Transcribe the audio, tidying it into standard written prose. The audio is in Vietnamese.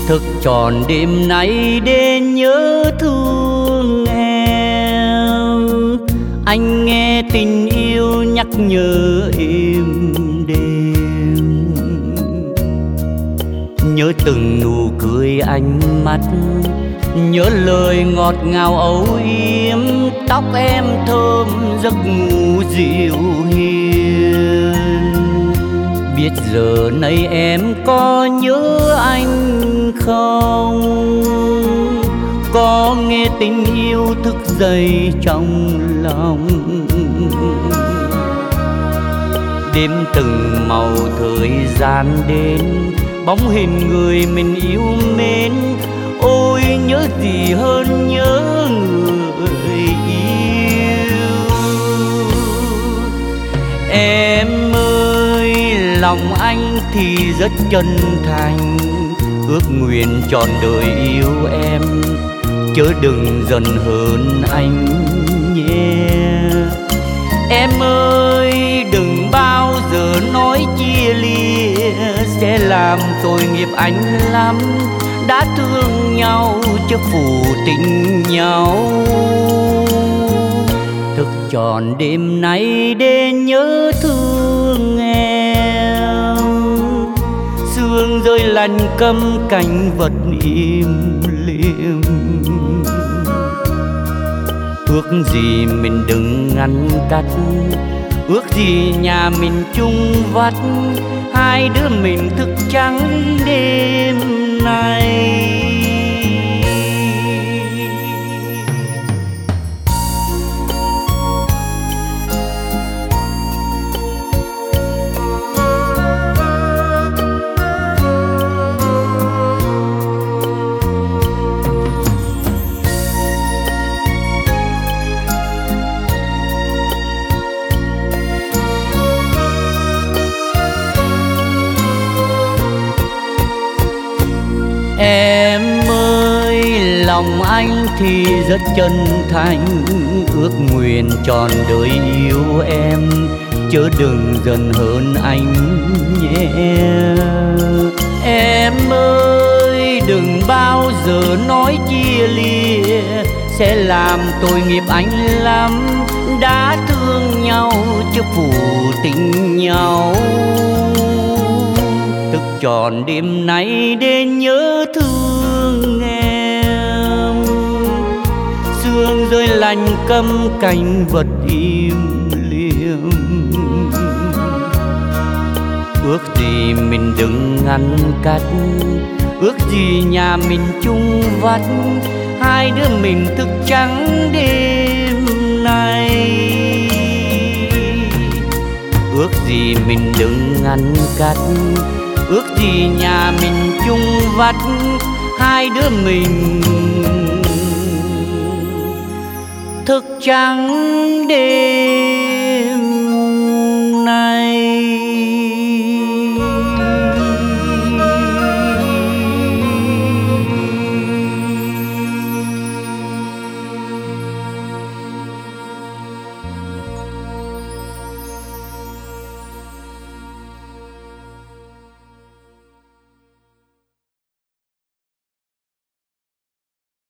Thức tròn đêm nay đến nhớ thương em. Anh nghe tình yêu nhắc nhớ em đêm. Nhớ từng nụ cười ánh mắt, nhớ lời ngọt ngào âu yếm. Tóc em thơm giấc ngủ dịu hiền. Biết giờ này em có nhớ anh không? Có nghe tình yêu thức dậy trong lòng. Đêm từng màu thời gian đến, bóng hình người mình yêu mến. Ôi nhớ gì hơn nhớ người yêu. Em ơi, lòng anh thì rất chân thành, ước nguyện trọn đời yêu em, chớ đừng giận hờn anh nhé. Em ơi, đừng bao giờ nói chia lìa, sẽ làm tội nghiệp anh lắm. Đã thương nhau chứ phụ tình nhau. Thức tròn đêm nay để nhớ thương em. Sương rơi lạnh câm cánh vật im lìm. Ước gì mình đừng ngăn cách, ước gì nhà mình chung vắt. Hai đứa mình thức trắng đêm nay. Em ơi, lòng anh thì rất chân thành, ước nguyện trọn đời yêu em, chớ đừng giận hờn anh nhé. Em ơi, đừng bao giờ nói chia lìa, sẽ làm tội nghiệp anh lắm. Đã thương nhau chứ phụ tình nhau. Thức tròn đêm nay để nhớ thương em. Sương rơi lạnh câm cánh vật im lìm. Ước gì mình đừng ngăn cách, ước gì nhà mình chung vắt. Hai đứa mình thức trắng đêm nay. Ước gì mình đừng ngăn cách, ước gì nhà mình chung vắt. Hai đứa mình thức trắng đêm